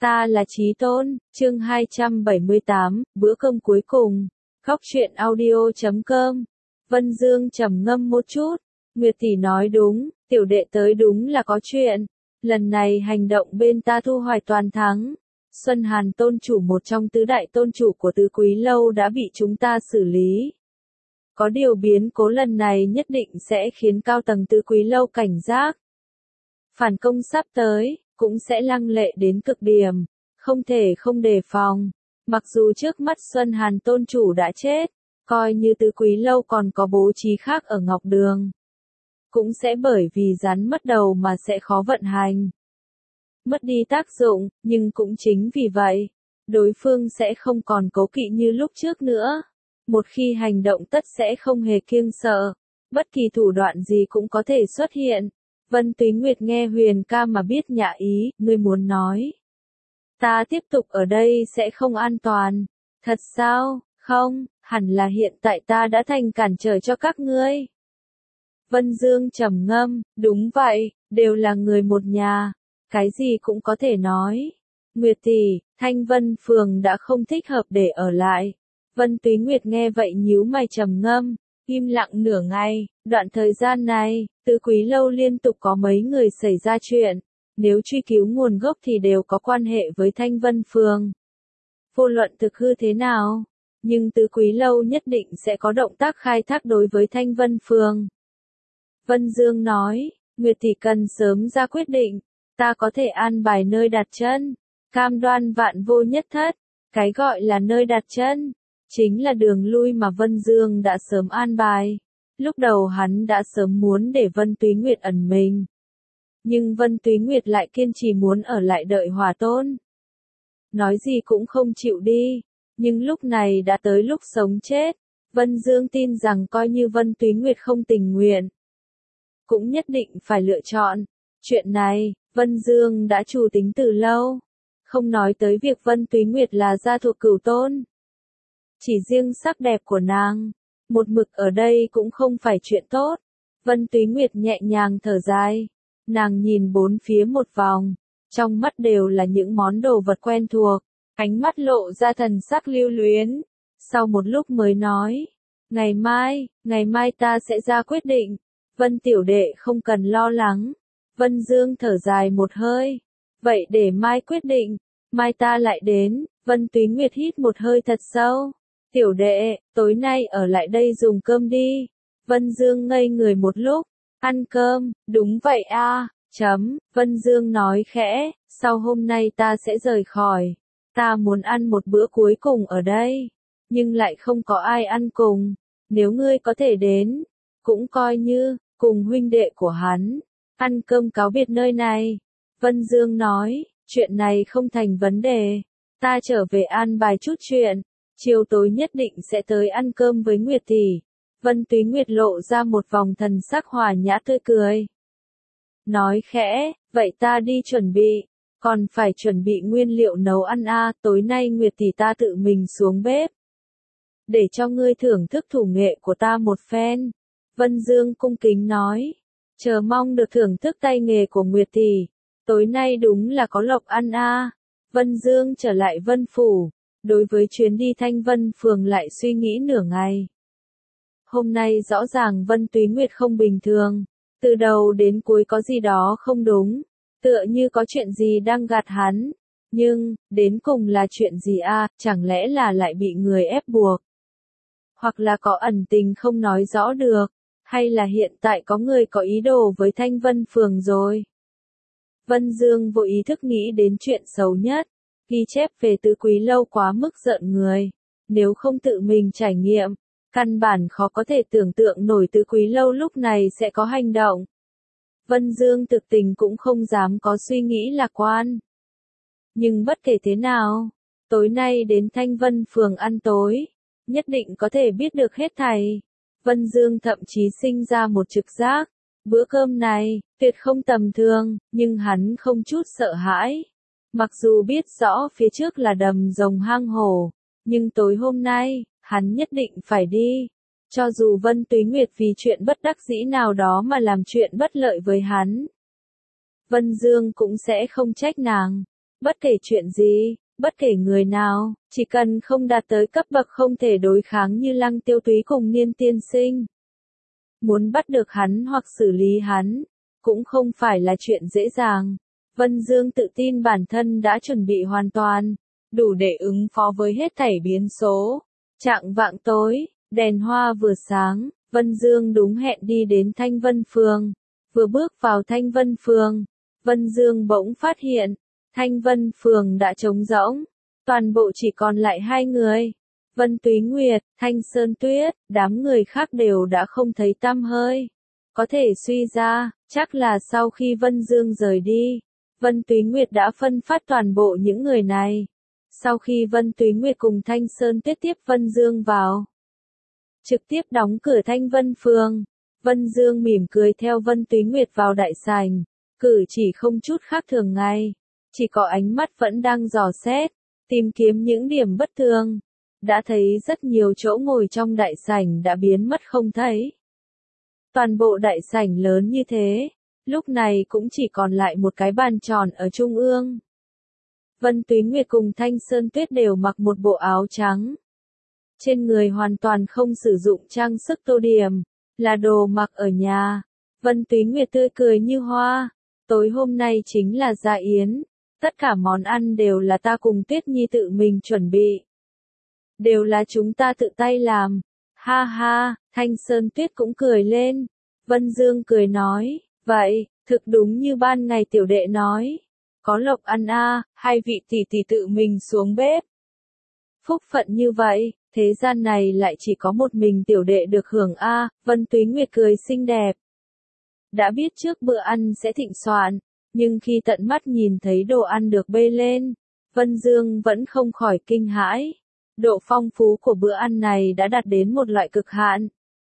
Ta là Chí Tôn, chương 278, bữa cơm cuối cùng. Góc truyện audio.com. Vân Dương trầm ngâm một chút. Nguyệt tỷ nói đúng, tiểu đệ tới đúng là có chuyện. Lần này hành động bên ta thu hoạch toàn thắng. Xuân Hàn tôn chủ, một trong tứ đại tôn chủ của Tứ Quý Lâu, đã bị chúng ta xử lý. Có điều biến cố lần này nhất định sẽ khiến cao tầng Tứ Quý Lâu cảnh giác. Phản công sắp tới cũng sẽ lăng lệ đến cực điểm, không thể không đề phòng. Mặc dù trước mắt Xuân Hàn tôn chủ đã chết, coi như Tứ Quý Lâu còn có bố trí khác ở Ngọc Đường, cũng sẽ bởi vì rắn mất đầu mà sẽ khó vận hành. Mất đi tác dụng, nhưng cũng chính vì vậy, đối phương sẽ không còn cố kỵ như lúc trước nữa. Một khi hành động tất sẽ không hề kiêng sợ, bất kỳ thủ đoạn gì cũng có thể xuất hiện. Vân Túy Nguyệt nghe Huyền ca mà biết nhạ ý, ngươi muốn nói. Ta tiếp tục ở đây sẽ không an toàn. Thật sao? Không, hẳn là hiện tại ta đã thành cản trở cho các ngươi. Vân Dương trầm ngâm, đúng vậy, đều là người một nhà. Cái gì cũng có thể nói. Nguyệt tỷ, Thanh Vân Phường đã không thích hợp để ở lại. Vân Túy Nguyệt nghe vậy nhíu mày trầm ngâm, im lặng nửa ngày. Đoạn thời gian này, Tứ Quý Lâu liên tục có mấy người xảy ra chuyện. Nếu truy cứu nguồn gốc thì đều có quan hệ với Thanh Vân Phường. Vô luận thực hư thế nào, nhưng Tứ Quý Lâu nhất định sẽ có động tác khai thác đối với Thanh Vân Phường. Vân Dương nói, Nguyệt tỷ cần sớm ra quyết định. Ta có thể an bài nơi đặt chân, cam đoan vạn vô nhất thất. Cái gọi là nơi đặt chân, chính là đường lui mà Vân Dương đã sớm an bài. Lúc đầu hắn đã sớm muốn để Vân Túy Nguyệt ẩn mình. Nhưng Vân Túy Nguyệt lại kiên trì muốn ở lại đợi Hỏa Tôn. Nói gì cũng không chịu đi, nhưng lúc này đã tới lúc sống chết. Vân Dương tin rằng coi như Vân Túy Nguyệt không tình nguyện, cũng nhất định phải lựa chọn. Chuyện này, Vân Dương đã chủ tính từ lâu. Không nói tới việc Vân Túy Nguyệt là gia thuộc Cửu Tôn. Chỉ riêng sắc đẹp của nàng, một mực ở đây cũng không phải chuyện tốt. Vân Túy Nguyệt nhẹ nhàng thở dài. Nàng nhìn bốn phía một vòng, trong mắt đều là những món đồ vật quen thuộc, ánh mắt lộ ra thần sắc lưu luyến. Sau một lúc mới nói, ngày mai ta sẽ ra quyết định. Vân tiểu đệ không cần lo lắng. Vân Dương thở dài một hơi. Vậy để mai quyết định, mai ta lại đến. Vân Túy Nguyệt hít một hơi thật sâu. Tiểu đệ, tối nay ở lại đây dùng cơm đi. Vân Dương ngây người một lúc. Ăn cơm, đúng vậy a. Vân Dương nói khẽ, sau hôm nay ta sẽ rời khỏi. Ta muốn ăn một bữa cuối cùng ở đây, nhưng lại không có ai ăn cùng. Nếu ngươi có thể đến, cũng coi như, cùng huynh đệ của hắn, ăn cơm cáo biệt nơi này. Vân Dương nói, chuyện này không thành vấn đề. Ta trở về an bài chút chuyện, chiều tối nhất định sẽ tới ăn cơm với Nguyệt tỷ. Vân Túy Nguyệt lộ ra một vòng thần sắc hòa nhã tươi cười. Nói khẽ, vậy ta đi chuẩn bị, còn phải chuẩn bị nguyên liệu nấu ăn a. Tối nay Nguyệt tỷ ta tự mình xuống bếp, để cho ngươi thưởng thức thủ nghệ của ta một phen. Vân Dương cung kính nói, chờ mong được thưởng thức tay nghề của Nguyệt tỷ. Tối nay đúng là có lộc ăn a. Vân Dương trở lại Vân Phủ, đối với chuyến đi Thanh Vân Phường lại suy nghĩ nửa ngày. Hôm nay rõ ràng Vân Túy Nguyệt không bình thường, từ đầu đến cuối có gì đó không đúng, tựa như có chuyện gì đang gạt hắn. Nhưng, đến cùng là chuyện gì a? Chẳng lẽ là lại bị người ép buộc? Hoặc là có ẩn tình không nói rõ được, hay là hiện tại có người có ý đồ với Thanh Vân Phường rồi? Vân Dương vô ý thức nghĩ đến chuyện xấu nhất, ghi chép về Tứ Quý Lâu quá mức rợn người. Nếu không tự mình trải nghiệm, căn bản khó có thể tưởng tượng nổi Tứ Quý Lâu lúc này sẽ có hành động. Vân Dương thực tình cũng không dám có suy nghĩ lạc quan. Nhưng bất kể thế nào, tối nay đến Thanh Vân Phường ăn tối, nhất định có thể biết được hết thảy. Vân Dương thậm chí sinh ra một trực giác, bữa cơm này, tuyệt không tầm thường, nhưng hắn không chút sợ hãi. Mặc dù biết rõ phía trước là đầm rồng hang hổ, nhưng tối hôm nay, hắn nhất định phải đi. Cho dù Vân Túy Nguyệt vì chuyện bất đắc dĩ nào đó mà làm chuyện bất lợi với hắn, Vân Dương cũng sẽ không trách nàng. Bất kể chuyện gì, bất kể người nào, chỉ cần không đạt tới cấp bậc không thể đối kháng như Lăng Tiêu Túy cùng Niên tiên sinh. Muốn bắt được hắn hoặc xử lý hắn, cũng không phải là chuyện dễ dàng. Vân Dương tự tin bản thân đã chuẩn bị hoàn toàn, đủ để ứng phó với hết thảy biến số. Chạng vạng tối, đèn hoa vừa sáng, Vân Dương đúng hẹn đi đến Thanh Vân Phường. Vừa bước vào Thanh Vân Phường, Vân Dương bỗng phát hiện, Thanh Vân Phường đã trống rỗng, toàn bộ chỉ còn lại hai người. Vân Túy Nguyệt, Thanh Sơn Tuyết, đám người khác đều đã không thấy tăm hơi. Có thể suy ra, chắc là sau khi Vân Dương rời đi, Vân Túy Nguyệt đã phân phát toàn bộ những người này. Sau khi Vân Túy Nguyệt cùng Thanh Sơn Tuyết tiếp Vân Dương vào, trực tiếp đóng cửa Thanh Vân Phường, Vân Dương mỉm cười theo Vân Túy Nguyệt vào đại sảnh, cử chỉ không chút khác thường ngay, chỉ có ánh mắt vẫn đang dò xét, tìm kiếm những điểm bất thường. Đã thấy rất nhiều chỗ ngồi trong đại sảnh đã biến mất không thấy. Toàn bộ đại sảnh lớn như thế, lúc này cũng chỉ còn lại một cái bàn tròn ở trung ương. Vân Túy Nguyệt cùng Thanh Sơn Tuyết đều mặc một bộ áo trắng. Trên người hoàn toàn không sử dụng trang sức tô điểm, là đồ mặc ở nhà. Vân Túy Nguyệt tươi cười như hoa. Tối hôm nay chính là gia yến, tất cả món ăn đều là ta cùng Tuyết Nhi tự mình chuẩn bị. Đều là chúng ta tự tay làm. Ha ha, Thanh Sơn Tuyết cũng cười lên. Vân Dương cười nói, vậy, thực đúng như ban ngày tiểu đệ nói. Có lộc ăn a, hai vị tỷ tỷ tự mình xuống bếp. Phúc phận như vậy, thế gian này lại chỉ có một mình tiểu đệ được hưởng a. Vân Túy Nguyệt cười xinh đẹp. Đã biết trước bữa ăn sẽ thịnh soạn, nhưng khi tận mắt nhìn thấy đồ ăn được bê lên, Vân Dương vẫn không khỏi kinh hãi. Độ phong phú của bữa ăn này đã đạt đến một loại cực hạn.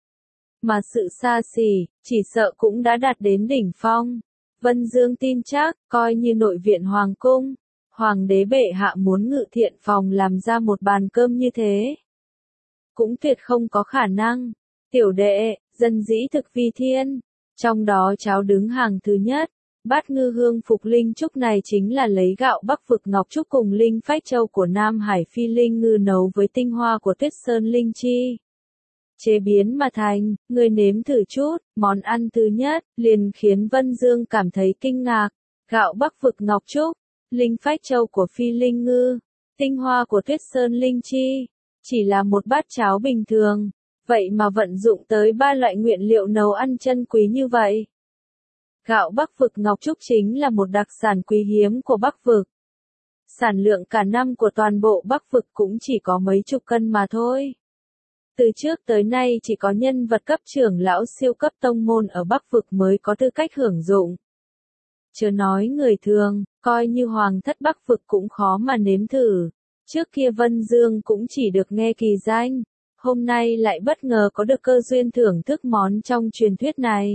Mà sự xa xỉ, chỉ sợ cũng đã đạt đến đỉnh phong. Vân Dương tin chắc, coi như nội viện hoàng cung, hoàng đế bệ hạ muốn ngự thiện phòng làm ra một bàn cơm như thế, cũng tuyệt không có khả năng. Tiểu đệ, dân dĩ thực vi thiên, trong đó cháo đứng hàng thứ nhất. Bát ngư hương phục linh trúc này chính là lấy gạo Bắc vực ngọc trúc cùng linh phách châu của Nam Hải phi linh ngư nấu với tinh hoa của Tuyết Sơn linh chi. Chế biến mà thành, người nếm thử chút, món ăn thứ nhất, liền khiến Vân Dương cảm thấy kinh ngạc. Gạo Bắc vực ngọc trúc, linh phách châu của phi linh ngư, tinh hoa của Tuyết Sơn linh chi. Chỉ là một bát cháo bình thường, vậy mà vận dụng tới 3 loại nguyên liệu nấu ăn chân quý như vậy. Gạo Bắc vực ngọc trúc chính là một đặc sản quý hiếm của Bắc vực. Sản lượng cả năm của toàn bộ Bắc vực cũng chỉ có mấy chục cân mà thôi. Từ trước tới nay chỉ có nhân vật cấp trưởng lão siêu cấp tông môn ở Bắc vực mới có tư cách hưởng dụng. Chớ nói người thường, coi như hoàng thất Bắc vực cũng khó mà nếm thử. Trước kia Vân Dương cũng chỉ được nghe kỳ danh, hôm nay lại bất ngờ có được cơ duyên thưởng thức món trong truyền thuyết này.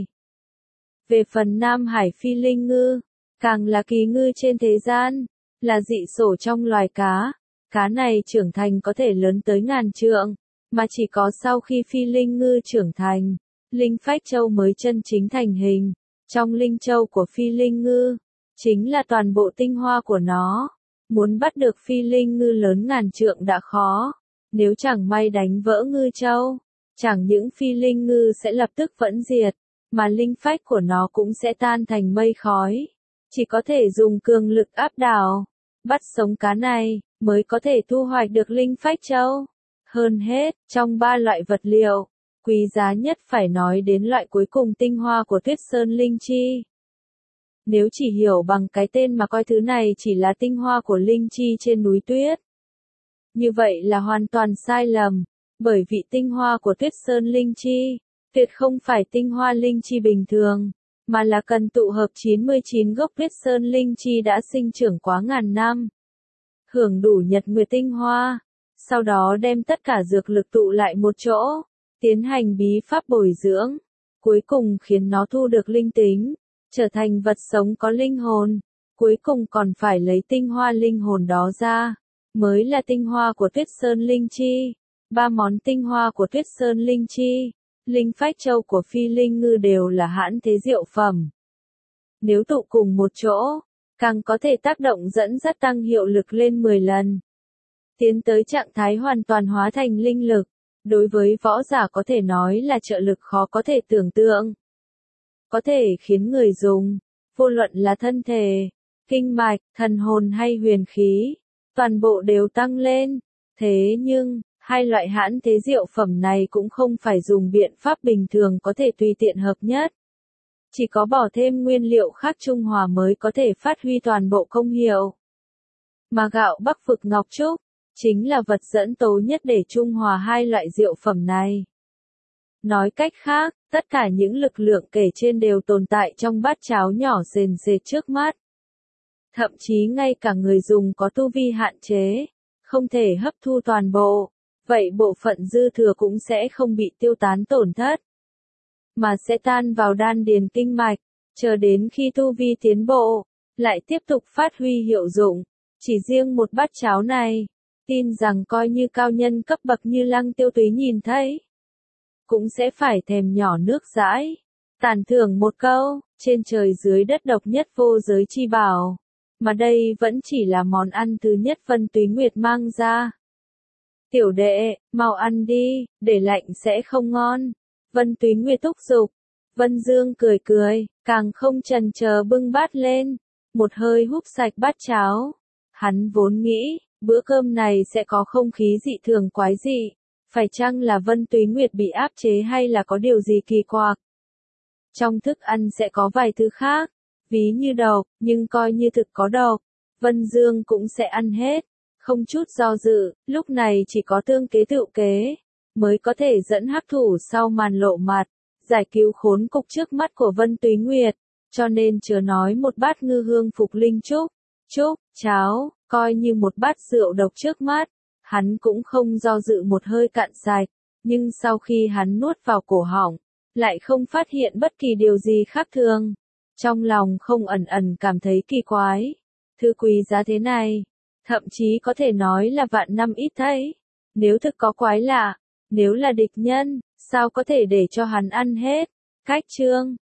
Về phần Nam Hải phi linh ngư, càng là kỳ ngư trên thế gian, là dị sổ trong loài cá. Cá này trưởng thành có thể lớn tới ngàn trượng, mà chỉ có sau khi phi linh ngư trưởng thành, linh phách châu mới chân chính thành hình. Trong linh châu của phi linh ngư, chính là toàn bộ tinh hoa của nó. Muốn bắt được phi linh ngư lớn ngàn trượng đã khó, nếu chẳng may đánh vỡ ngư châu, chẳng những phi linh ngư sẽ lập tức vẫn diệt, mà linh phách của nó cũng sẽ tan thành mây khói. Chỉ có thể dùng cường lực áp đảo, bắt sống cá này, mới có thể thu hoạch được linh phách châu. Hơn hết, trong 3 loại vật liệu, quý giá nhất phải nói đến loại cuối cùng tinh hoa của Tuyết Sơn linh chi. Nếu chỉ hiểu bằng cái tên mà coi thứ này chỉ là tinh hoa của linh chi trên núi tuyết, như vậy là hoàn toàn sai lầm, bởi vì tinh hoa của Tuyết Sơn linh chi, tuyệt không phải tinh hoa linh chi bình thường, mà là cần tụ hợp 99 gốc Tuyết Sơn linh chi đã sinh trưởng quá ngàn năm, hưởng đủ nhật nguyệt tinh hoa, sau đó đem tất cả dược lực tụ lại một chỗ, tiến hành bí pháp bồi dưỡng, cuối cùng khiến nó thu được linh tính, trở thành vật sống có linh hồn, cuối cùng còn phải lấy tinh hoa linh hồn đó ra, mới là tinh hoa của Tuyết Sơn linh chi. 3 món tinh hoa của Tuyết Sơn linh chi, linh phách châu của phi linh ngư đều là hãn thế diệu phẩm. Nếu tụ cùng một chỗ, càng có thể tác động dẫn dắt tăng hiệu lực lên 10 lần. Tiến tới trạng thái hoàn toàn hóa thành linh lực, đối với võ giả có thể nói là trợ lực khó có thể tưởng tượng. Có thể khiến người dùng, vô luận là thân thể, kinh mạch, thần hồn hay huyền khí, toàn bộ đều tăng lên. Thế nhưng, hai loại hãn thế diệu phẩm này cũng không phải dùng biện pháp bình thường có thể tùy tiện hợp nhất. Chỉ có bỏ thêm nguyên liệu khác trung hòa mới có thể phát huy toàn bộ công hiệu. Mà gạo Bắc vực ngọc trúc, chính là vật dẫn tố nhất để trung hòa hai loại diệu phẩm này. Nói cách khác, tất cả những lực lượng kể trên đều tồn tại trong bát cháo nhỏ sền sệt trước mắt. Thậm chí ngay cả người dùng có tu vi hạn chế, không thể hấp thu toàn bộ, vậy bộ phận dư thừa cũng sẽ không bị tiêu tán tổn thất, mà sẽ tan vào đan điền kinh mạch, chờ đến khi tu vi tiến bộ, lại tiếp tục phát huy hiệu dụng. Chỉ riêng một bát cháo này, tin rằng coi như cao nhân cấp bậc như Lăng Tiêu Túy nhìn thấy, cũng sẽ phải thèm nhỏ nước dãi. Tán thưởng một câu, trên trời dưới đất độc nhất vô giới chi bảo, mà đây vẫn chỉ là món ăn thứ nhất Vân Túy Nguyệt mang ra. Tiểu đệ, mau ăn đi, để lạnh sẽ không ngon. Vân Túy Nguyệt thúc giục. Vân Dương cười cười, càng không chần chờ bưng bát lên, một hơi húp sạch bát cháo. Hắn vốn nghĩ, bữa cơm này sẽ có không khí dị thường quái dị, phải chăng là Vân Túy Nguyệt bị áp chế hay là có điều gì kỳ quặc. Trong thức ăn sẽ có vài thứ khác, ví như độc, nhưng coi như thực có độc, Vân Dương cũng sẽ ăn hết, không chút do dự, lúc này chỉ có tương kế tựu kế, mới có thể dẫn hắc thủ sau màn lộ mặt, giải cứu khốn cục trước mắt của Vân Túy Nguyệt, cho nên chớ nói một bát ngư hương phục linh chúc, cháo, coi như một bát rượu độc trước mắt, hắn cũng không do dự một hơi cạn sạch, nhưng sau khi hắn nuốt vào cổ họng, lại không phát hiện bất kỳ điều gì khác thường. Trong lòng không ẩn ẩn cảm thấy kỳ quái. Thứ quý giá thế này, thậm chí có thể nói là vạn năm ít thấy. Nếu thực có quái lạ, nếu là địch nhân, sao có thể để cho hắn ăn hết? Cách chương